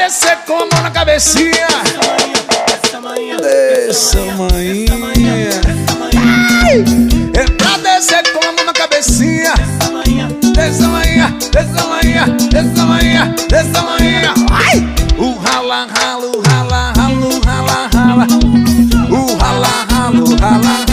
descer com a mão na cabecinha. Dessa manhã, Dessa manhã. É pra descer com a mão na cabecinha. Dessa manhã, dessa manhã, dessa manhã, dessa manhã. Ai! O rala, ralo, rala, ralo, rala, rala. O rala, ralo, rala,